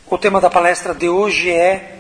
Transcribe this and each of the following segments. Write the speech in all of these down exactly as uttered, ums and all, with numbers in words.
O tema da palestra de hoje é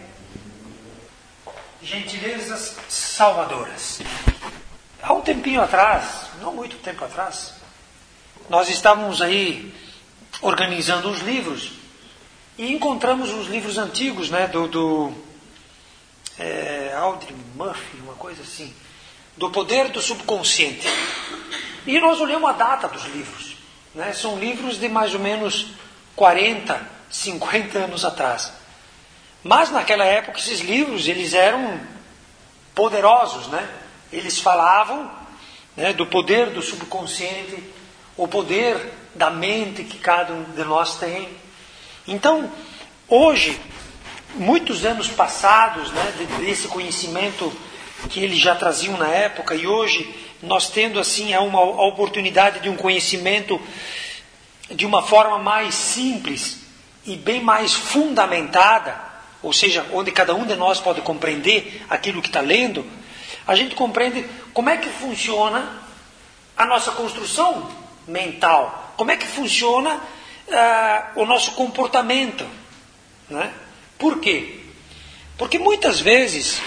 gentilezas salvadoras. Há um tempinho atrás, não muito tempo atrás, nós estávamos aí organizando uns livros e encontramos uns livros antigos, né, do, do é, Audrey Murphy, uma coisa assim, do poder do subconsciente. E nós olhamos a data dos livros, né? São livros de mais ou menos quarenta, cinquenta anos atrás. Mas naquela época esses livros eles eram poderosos, né? Eles falavam, né, do poder do subconsciente, o poder da mente que cada um de nós tem. Então, hoje, muitos anos passados, né, desse conhecimento que eles já traziam na época, e hoje nós tendo assim a uma a oportunidade de um conhecimento de uma forma mais simples e bem mais fundamentada, ou seja, onde cada um de nós pode compreender aquilo que está lendo, a gente compreende como é que funciona a nossa construção mental, como é que funciona uh, o nosso comportamento, né? Por quê? Porque muitas vezes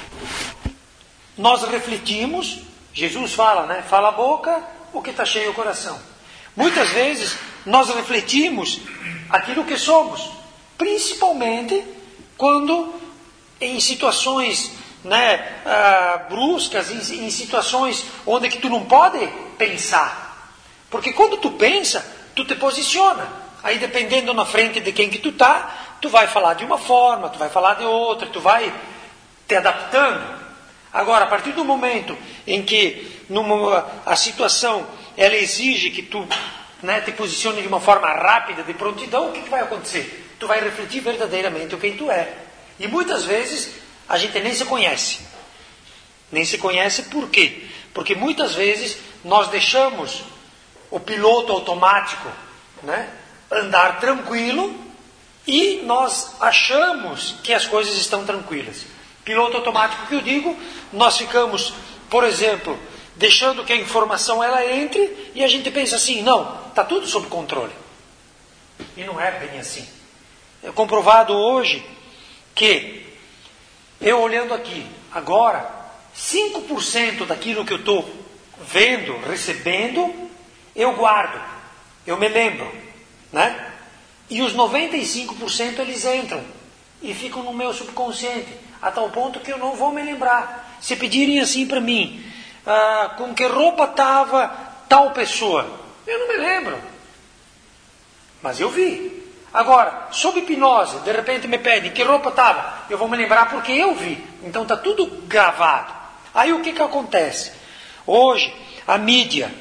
nós refletimos, Jesus fala, né? Fala a boca, o que está cheio o coração. Muitas vezes nós refletimos aquilo que somos, principalmente quando em situações, né, uh, bruscas, em, em situações onde que tu não pode pensar. Porque quando tu pensa, tu te posiciona. Aí dependendo na frente de quem que tu tá, tu vai falar de uma forma, tu vai falar de outra, tu vai te adaptando. Agora, a partir do momento em que numa, a situação ela exige que tu, né, te posicione de uma forma rápida, de prontidão, o que, que vai acontecer? Tu vai refletir verdadeiramente o quem tu é. E muitas vezes a gente nem se conhece. Nem se conhece por quê? Porque muitas vezes nós deixamos o piloto automático, né, andar tranquilo e nós achamos que as coisas estão tranquilas. Piloto automático que eu digo, nós ficamos, por exemplo, deixando que a informação ela entre e a gente pensa assim, não, está tudo sob controle. E não é bem assim. É comprovado hoje que, eu olhando aqui, agora, cinco por cento daquilo que eu estou vendo, recebendo, eu guardo, eu me lembro, né? E os noventa e cinco por cento eles entram e ficam no meu subconsciente, a tal ponto que eu não vou me lembrar. Se pedirem assim para mim, ah, com que roupa estava tal pessoa, eu não me lembro, mas eu vi. Agora, sob hipnose, de repente me pedem que roupa estava, eu vou me lembrar porque eu vi. Então está tudo gravado. Aí o que que acontece? Hoje, a mídia,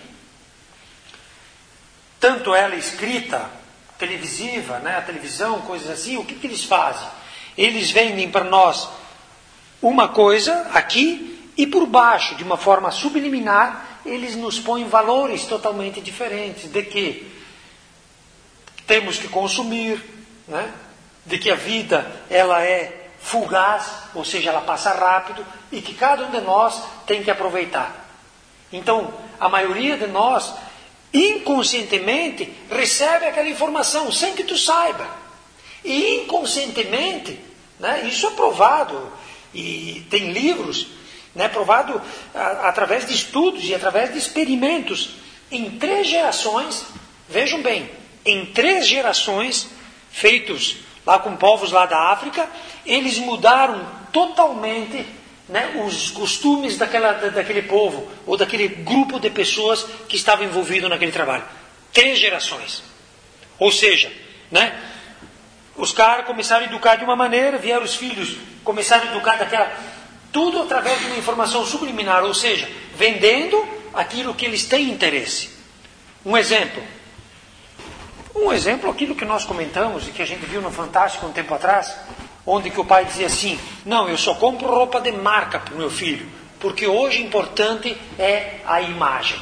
tanto ela escrita, televisiva, né, a televisão, coisas assim, o que que eles fazem? Eles vendem para nós uma coisa aqui e por baixo, de uma forma subliminar, eles nos põem valores totalmente diferentes. De que temos que consumir, né? De que a vida ela é fugaz, ou seja, ela passa rápido e que cada um de nós tem que aproveitar. Então, a maioria de nós, inconscientemente, recebe aquela informação sem que tu saiba. E inconscientemente, né, isso é provado, e tem livros, né, provado a, através de estudos e através de experimentos. Em três gerações, vejam bem, em três gerações, feitos lá com povos lá da África, eles mudaram totalmente, né, os costumes daquela, daquele povo, ou daquele grupo de pessoas que estavam envolvidos naquele trabalho. Três gerações. Ou seja, né, os caras começaram a educar de uma maneira, vieram os filhos, começaram a educar daquela... Tudo através de uma informação subliminar, ou seja, vendendo aquilo que eles têm interesse. Um exemplo. Um exemplo, aquilo que nós comentamos e que a gente viu no Fantástico um tempo atrás, onde que o pai dizia assim, não, eu só compro roupa de marca para o meu filho, porque hoje o importante é a imagem.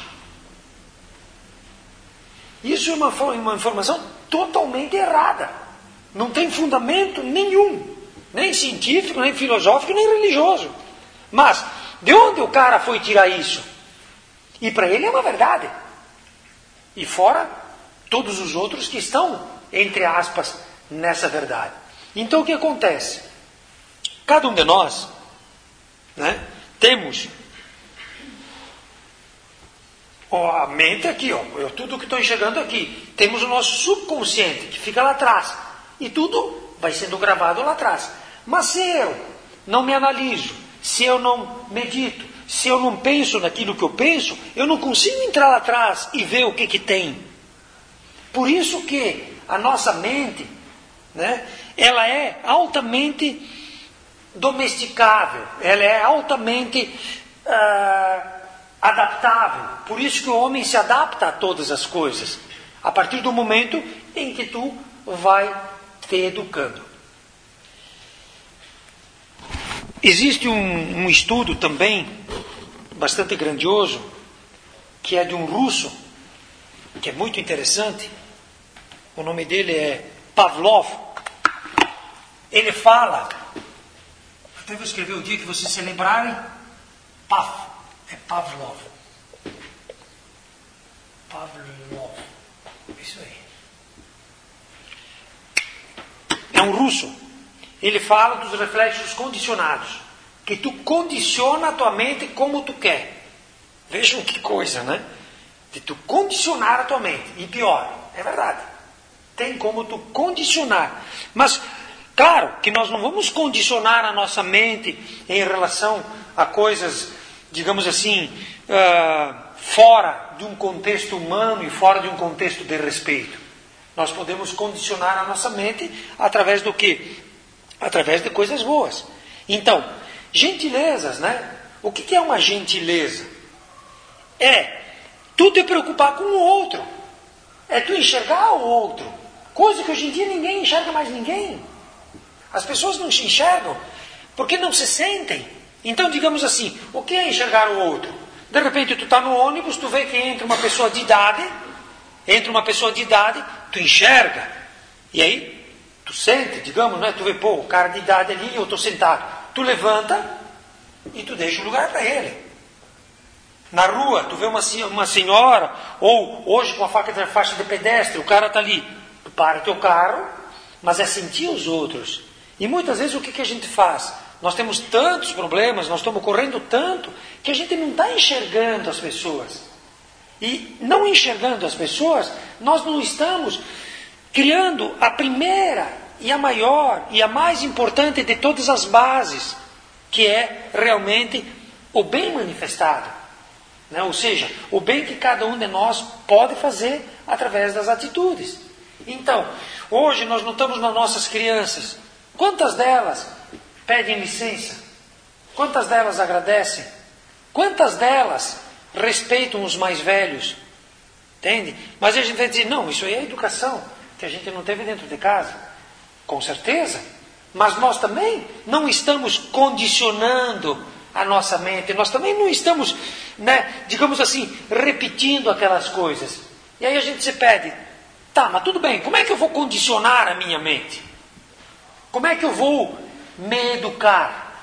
Isso é uma, uma informação totalmente errada. Não tem fundamento nenhum, nem científico, nem filosófico, nem religioso. Mas, de onde o cara foi tirar isso? E para ele é uma verdade. E fora todos os outros que estão, entre aspas, nessa verdade. Então o que acontece? Cada um de nós, né, temos ó, a mente aqui, ó, eu, tudo que estou enxergando aqui. Temos o nosso subconsciente, que fica lá atrás. E tudo vai sendo gravado lá atrás. Mas se eu não me analiso, se eu não medito, se eu não penso naquilo que eu penso, eu não consigo entrar lá atrás e ver o que, que tem. Por isso que a nossa mente, né, ela é altamente domesticável, ela é altamente uh, adaptável. Por isso que o homem se adapta a todas as coisas, a partir do momento em que tu vai te educando. Existe um, um estudo também bastante grandioso, que é de um russo, que é muito interessante. O nome dele é Pavlov. Ele fala, até vou escrever o dia que vocês se lembrarem, Pav, é Pavlov. Pavlov, isso aí. É um russo. Ele fala dos reflexos condicionados, que tu condiciona a tua mente como tu quer. Vejam que coisa, né? De tu condicionar a tua mente. E pior, é verdade. Tem como tu condicionar. Mas, claro, que nós não vamos condicionar a nossa mente em relação a coisas, digamos assim, uh, fora de um contexto humano e fora de um contexto de respeito. Nós podemos condicionar a nossa mente através do quê? Através de coisas boas. Então, gentilezas, né? O que é uma gentileza? É tu te preocupar com o outro. É tu enxergar o outro. Coisa que hoje em dia ninguém enxerga mais ninguém. As pessoas não se enxergam porque não se sentem. Então, digamos assim, o que é enxergar o outro? De repente tu está no ônibus, tu vê que entra uma pessoa de idade, entra uma pessoa de idade, tu enxerga. E aí tu sente, digamos, né? Tu vê, pô, o cara de idade ali, eu estou sentado. Tu levanta e tu deixa o lugar para ele. Na rua, tu vê uma, uma senhora, ou hoje com a faca de faixa de pedestre, o cara está ali. Tu para teu carro, mas é sentir os outros. E muitas vezes o que, que a gente faz? Nós temos tantos problemas, nós estamos correndo tanto, que a gente não está enxergando as pessoas. E não enxergando as pessoas, nós não estamos criando a primeira e a maior e a mais importante de todas as bases, que é realmente o bem manifestado, né? Ou seja, o bem que cada um de nós pode fazer através das atitudes. Então, hoje nós notamos nas nossas crianças, quantas delas pedem licença? Quantas delas agradecem? Quantas delas respeitam os mais velhos? Entende? Mas a gente vai dizer, não, isso aí é educação que a gente não teve dentro de casa. Com certeza. Mas nós também não estamos condicionando a nossa mente. Nós também não estamos, né, digamos assim, repetindo aquelas coisas. E aí a gente se pede, tá, mas tudo bem, como é que eu vou condicionar a minha mente? Como é que eu vou me educar?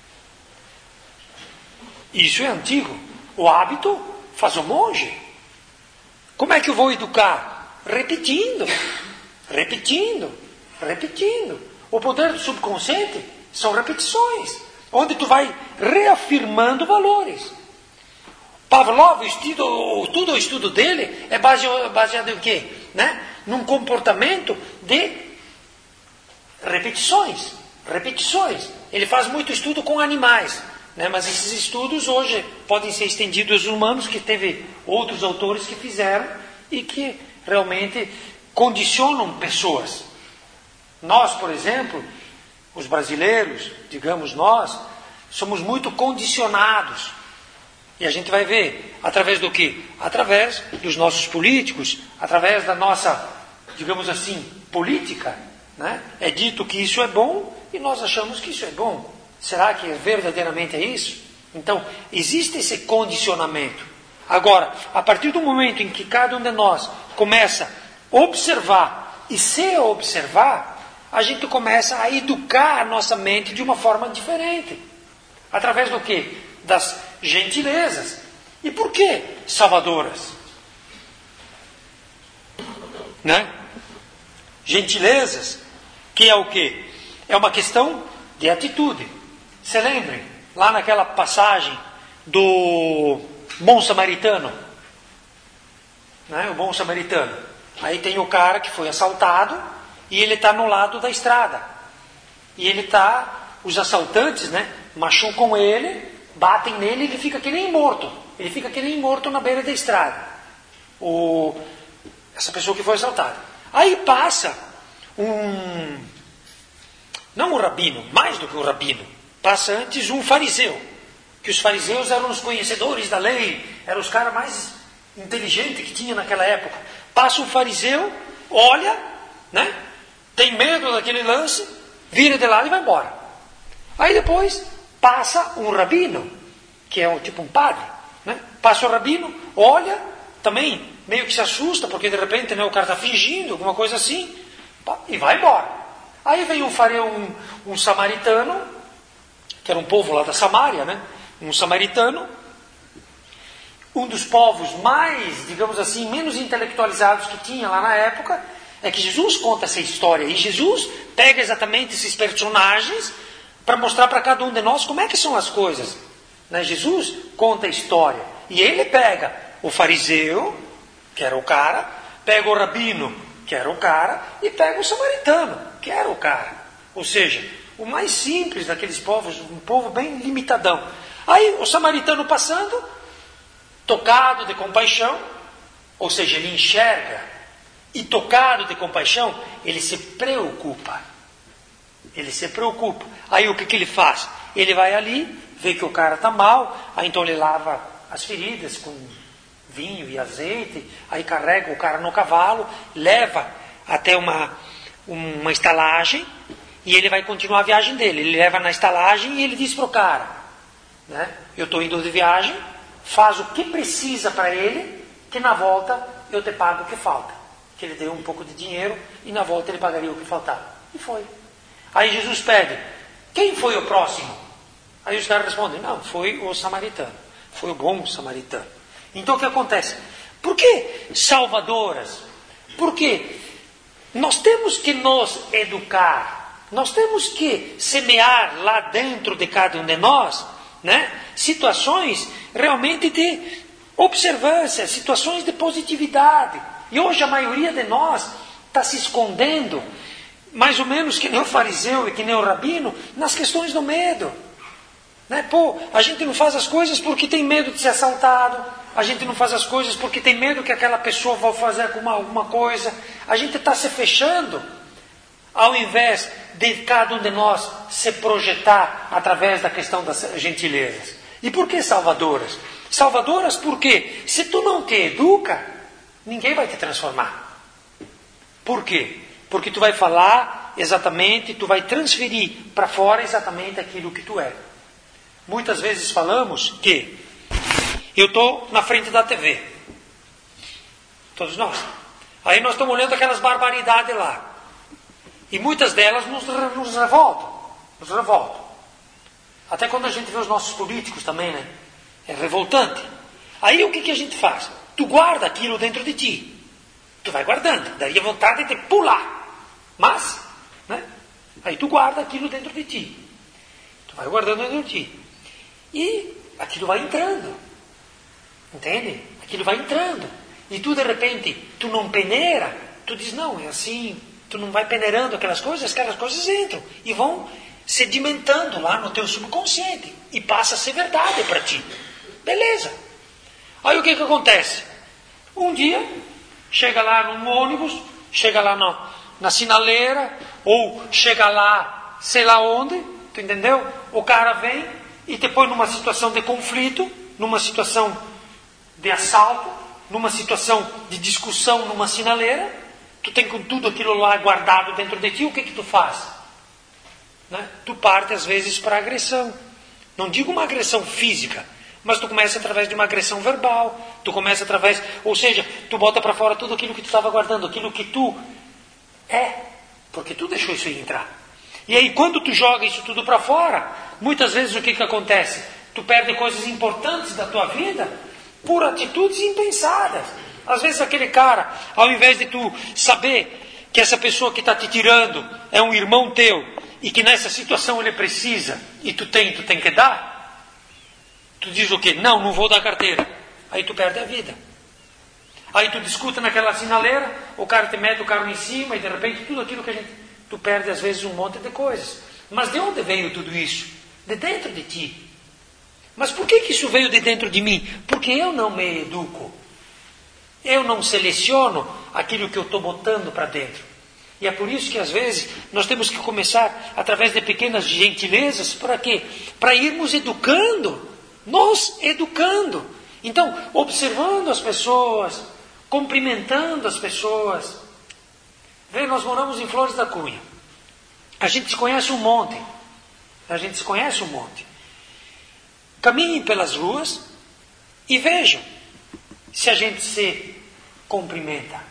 Isso é antigo. O hábito faz o monge. Como é que eu vou educar? Repetindo, repetindo, repetindo. O poder do subconsciente são repetições, onde tu vai reafirmando valores. Pavlov, o estudo, tudo o estudo dele é baseado, baseado em quê? Né? Num comportamento de repetições, repetições. Ele faz muito estudo com animais, né? Mas esses estudos hoje podem ser estendidos aos humanos, que teve outros autores que fizeram e que realmente condicionam pessoas. Nós, por exemplo, os brasileiros, digamos nós, somos muito condicionados. E a gente vai ver, através do quê? Através dos nossos políticos, através da nossa, digamos assim, política, né? É dito que isso é bom e nós achamos que isso é bom. Será que verdadeiramente é isso? Então, existe esse condicionamento. Agora, a partir do momento em que cada um de nós começa a observar e se observar, a gente começa a educar a nossa mente de uma forma diferente. Através do quê? Das gentilezas. E por que salvadoras? Né? Gentilezas que é o quê? É uma questão de atitude. Se lembrem, lá naquela passagem do bom samaritano, né? O bom samaritano. Aí tem o cara que foi assaltado e ele está no lado da estrada. E ele está, os assaltantes, né, machucam ele, batem nele e ele fica que nem morto. Ele fica que nem morto na beira da estrada. O, essa pessoa que foi assaltada. Aí passa um, não um rabino, mais do que um rabino, passa antes um fariseu. Que os fariseus eram os conhecedores da lei, eram os caras mais inteligentes que tinha naquela época. Passa um fariseu, olha, né, tem medo daquele lance, vira de lado e vai embora. Aí depois passa um rabino, que é um, tipo um padre, né? Passa o rabino, olha, também meio que se assusta, porque de repente, né, o cara está fingindo, alguma coisa assim, e vai embora. Aí vem um fareu, um, um samaritano, que era um povo lá da Samária, né? Um samaritano, um dos povos mais, digamos assim, menos intelectualizados que tinha lá na época, é que Jesus conta essa história. E Jesus pega exatamente esses personagens para mostrar para cada um de nós como é que são as coisas. Né? Jesus conta a história. E ele pega o fariseu, que era o cara, pega o rabino, que era o cara, e pega o samaritano, que era o cara. Ou seja, o mais simples daqueles povos, um povo bem limitadão. Aí o samaritano passando, tocado de compaixão, ou seja, ele enxerga, e tocado de compaixão, ele se preocupa. Ele se preocupa. Aí o que, que ele faz? Ele vai ali, vê que o cara está mal, aí então ele lava as feridas com vinho e azeite, aí carrega o cara no cavalo, leva até uma, uma estalagem, e ele vai continuar a viagem dele. Ele leva na estalagem e ele diz para o cara, né, eu estou indo de viagem, faz o que precisa para ele, que na volta eu te pago o que falta. Que ele deu um pouco de dinheiro e na volta ele pagaria o que faltava. E foi. Aí Jesus pede, quem foi o próximo? Aí os caras respondem, não, foi o samaritano. Foi o bom samaritano. Então o que acontece? Por que salvadoras? Porque nós temos que nos educar, nós temos que semear lá dentro de cada um de nós, né, situações realmente de observância, situações de positividade. E hoje a maioria de nós está se escondendo, mais ou menos que nem o fariseu e que nem o rabino, nas questões do medo. Né? Pô, a gente não faz as coisas porque tem medo de ser assaltado, a gente não faz as coisas porque tem medo que aquela pessoa vá fazer alguma, alguma coisa. A gente está se fechando, ao invés de cada um de nós se projetar através da questão das gentilezas. E por que salvadoras? Salvadoras porque se tu não te educa, ninguém vai te transformar. Por quê? Porque tu vai falar exatamente, tu vai transferir para fora exatamente aquilo que tu é. Muitas vezes falamos que eu estou na frente da T V. Todos nós. Aí nós estamos olhando aquelas barbaridades lá. E muitas delas nos, nos revoltam. Nos revoltam. Até quando a gente vê os nossos políticos também, né? É revoltante. Aí o que, que a gente faz? Tu guarda aquilo dentro de ti. Tu vai guardando. Daria vontade de pular. Mas, né? Aí tu guarda aquilo dentro de ti. Tu vai guardando dentro de ti. E aquilo vai entrando. Entende? Aquilo vai entrando. E tu de repente, tu não peneira. Tu diz, não, é assim. Tu não vai peneirando aquelas coisas, aquelas coisas entram. E vão sedimentando lá no teu subconsciente. E passa a ser verdade para ti. Beleza. Aí o que que acontece? Um dia, chega lá num ônibus, chega lá no, na sinaleira, ou chega lá, sei lá onde, tu entendeu? O cara vem e te põe numa situação de conflito, numa situação de assalto, numa situação de discussão numa sinaleira, tu tem com tudo aquilo lá guardado dentro de ti, o que que tu faz? Né? Tu parte às vezes para agressão. Não digo uma agressão física, mas tu começa através de uma agressão verbal, tu começa através, ou seja, tu bota para fora tudo aquilo que tu estava guardando, aquilo que tu é, porque tu deixou isso aí entrar. E aí quando tu joga isso tudo para fora, muitas vezes o que que acontece? Tu perde coisas importantes da tua vida por atitudes impensadas. Às vezes aquele cara, ao invés de tu saber que essa pessoa que está te tirando é um irmão teu e que nessa situação ele precisa e tu tem, tu tem que dar, tu diz o quê? Não, não vou dar carteira. Aí tu perde a vida. Aí tu discuta naquela sinaleira, o cara te mete o carro em cima e de repente tudo aquilo que a gente... Tu perde às vezes um monte de coisas. Mas de onde veio tudo isso? De dentro de ti. Mas por que que isso veio de dentro de mim? Porque eu não me educo. Eu não seleciono aquilo que eu estou botando para dentro. E é por isso que às vezes nós temos que começar através de pequenas gentilezas. Para quê? Para irmos educando. Nos educando. Então, observando as pessoas, cumprimentando as pessoas. Vê, nós moramos em Flores da Cunha. A gente se conhece um monte. A gente se conhece um monte. Caminhem pelas ruas e vejam se a gente se cumprimenta.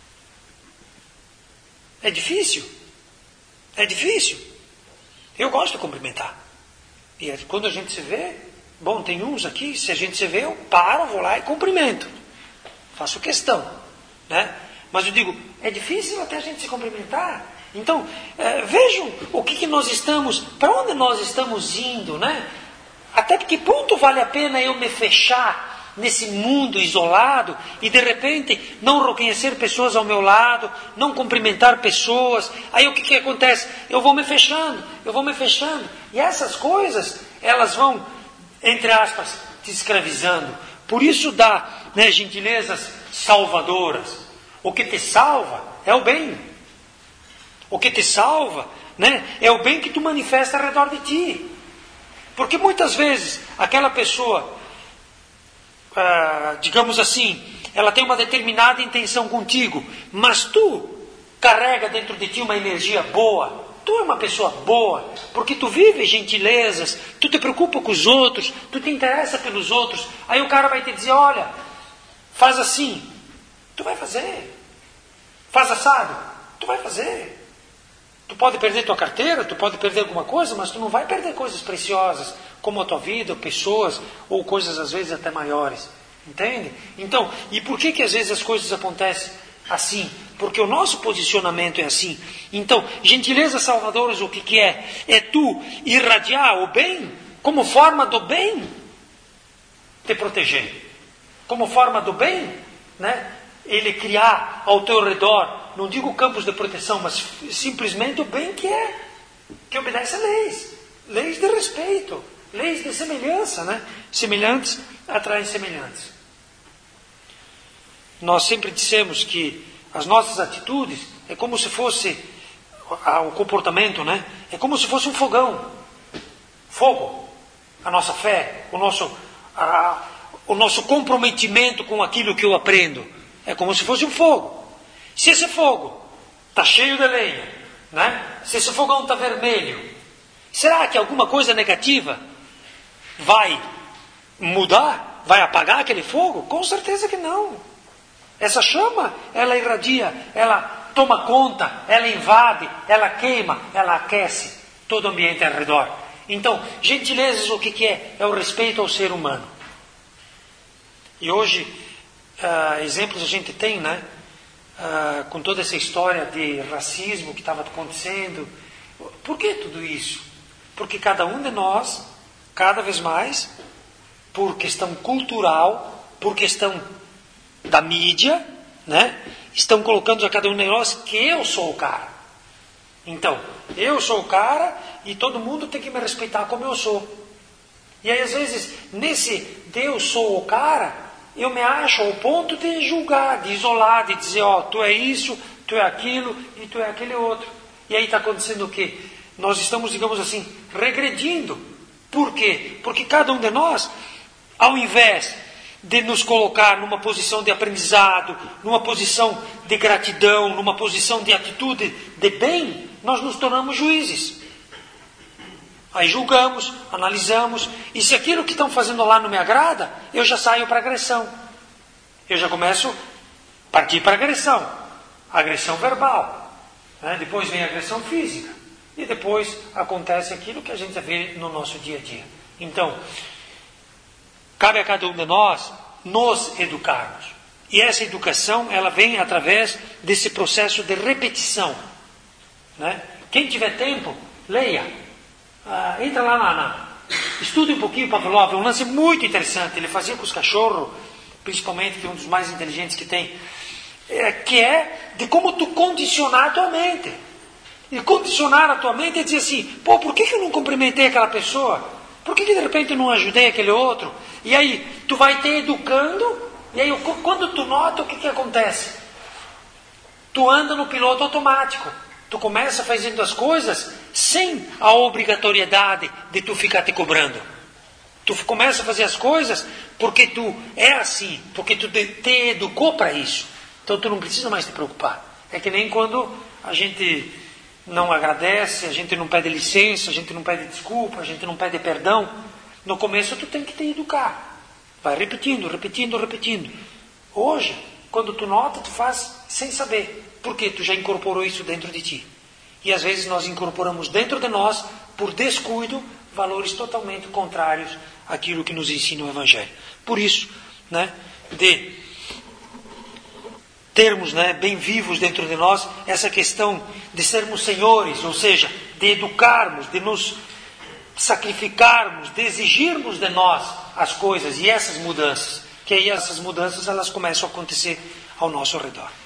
É difícil. É difícil. Eu gosto de cumprimentar. E quando a gente se vê, bom, tem uns aqui, se a gente se vê, eu paro, vou lá e cumprimento. Faço questão, né? Mas eu digo, é difícil até a gente se cumprimentar. Então, é, vejam o que, que nós estamos, para onde nós estamos indo, né? Até que ponto vale a pena eu me fechar nesse mundo isolado e de repente não reconhecer pessoas ao meu lado, não cumprimentar pessoas. Aí o que, que acontece? Eu vou me fechando, eu vou me fechando. E essas coisas, elas vão, entre aspas, te escravizando. Por isso dá, né, gentilezas salvadoras. O que te salva é o bem. O que te salva, né, é o bem que tu manifesta ao redor de ti. Porque muitas vezes aquela pessoa, ah, digamos assim, ela tem uma determinada intenção contigo, mas tu carrega dentro de ti uma energia boa. Tu é uma pessoa boa, porque tu vive gentilezas, tu te preocupa com os outros, tu te interessa pelos outros. Aí o cara vai te dizer, olha, faz assim. Tu vai fazer. Faz assado. Tu vai fazer. Tu pode perder tua carteira, tu pode perder alguma coisa, mas tu não vai perder coisas preciosas, como a tua vida, pessoas, ou coisas às vezes até maiores. Entende? Então, e por que que às vezes as coisas acontecem assim? Porque o nosso posicionamento é assim. Então, gentilezas salvadoras, o que que é? É tu irradiar o bem, como forma do bem, te proteger. Como forma do bem, né? Ele criar ao teu redor, não digo campos de proteção, mas simplesmente o bem que é, que obedece a leis, leis de respeito, leis de semelhança, né? Semelhantes atraem semelhantes. Nós sempre dissemos que as nossas atitudes é como se fosse o comportamento, né? É como se fosse um fogão, fogo, a nossa fé, o nosso, a, o nosso comprometimento com aquilo que eu aprendo. É como se fosse um fogo. Se esse fogo está cheio de lenha, né? Se esse fogão está vermelho, será que alguma coisa negativa vai mudar? Vai apagar aquele fogo? Com certeza que não. Essa chama, ela irradia, ela toma conta, ela invade, ela queima, ela aquece todo o ambiente ao redor. Então, gentilezas, o que, que é? É o respeito ao ser humano. E hoje, Uh, exemplos a gente tem, né? Uh, com toda essa história de racismo que estava acontecendo. Por que tudo isso? Porque cada um de nós, cada vez mais, por questão cultural, por questão da mídia, né? Estão colocando a cada um de nós que eu sou o cara. Então, eu sou o cara e todo mundo tem que me respeitar como eu sou. E aí, às vezes, nesse Deus sou o cara, eu me acho ao ponto de julgar, de isolar, de dizer, ó, oh, tu é isso, tu é aquilo e tu é aquele outro. E aí está acontecendo o quê? Nós estamos, digamos assim, regredindo. Por quê? Porque cada um de nós, ao invés de nos colocar numa posição de aprendizado, numa posição de gratidão, numa posição de atitude de bem, nós nos tornamos juízes. Aí julgamos, analisamos, e se aquilo que estão fazendo lá não me agrada, eu já saio para agressão. Eu já começo a partir para agressão. Agressão verbal. Né? Depois vem a agressão física. E depois acontece aquilo que a gente vê no nosso dia a dia. Então, cabe a cada um de nós nos educarmos. E essa educação, ela vem através desse processo de repetição. Né? Quem tiver tempo, leia. Ah, entra lá na... na estude um pouquinho o Pavlov, é um lance muito interessante. Ele fazia com os cachorros, principalmente, que é um dos mais inteligentes que tem, é, que é de como tu condicionar a tua mente. E condicionar a tua mente é dizer assim, pô, por que, que eu não cumprimentei aquela pessoa? Por que, que de repente eu não ajudei aquele outro? E aí, tu vai te educando, e aí quando tu nota, o que, que acontece? Tu anda no piloto automático. Tu começa fazendo as coisas sem a obrigatoriedade de tu ficar te cobrando. Tu começa a fazer as coisas porque tu é assim, porque tu te educou para isso. Então tu não precisa mais te preocupar. É que nem quando a gente não agradece, a gente não pede licença, a gente não pede desculpa, a gente não pede perdão. No começo tu tem que te educar. Vai repetindo, repetindo, repetindo. Hoje, quando tu nota, tu faz sem saber. Porque tu já incorporou isso dentro de ti. E às vezes nós incorporamos dentro de nós, por descuido, valores totalmente contrários àquilo que nos ensina o Evangelho. Por isso, né, de termos, né, bem vivos dentro de nós essa questão de sermos senhores, ou seja, de educarmos, de nos sacrificarmos, de exigirmos de nós as coisas e essas mudanças, que aí essas mudanças elas começam a acontecer ao nosso redor.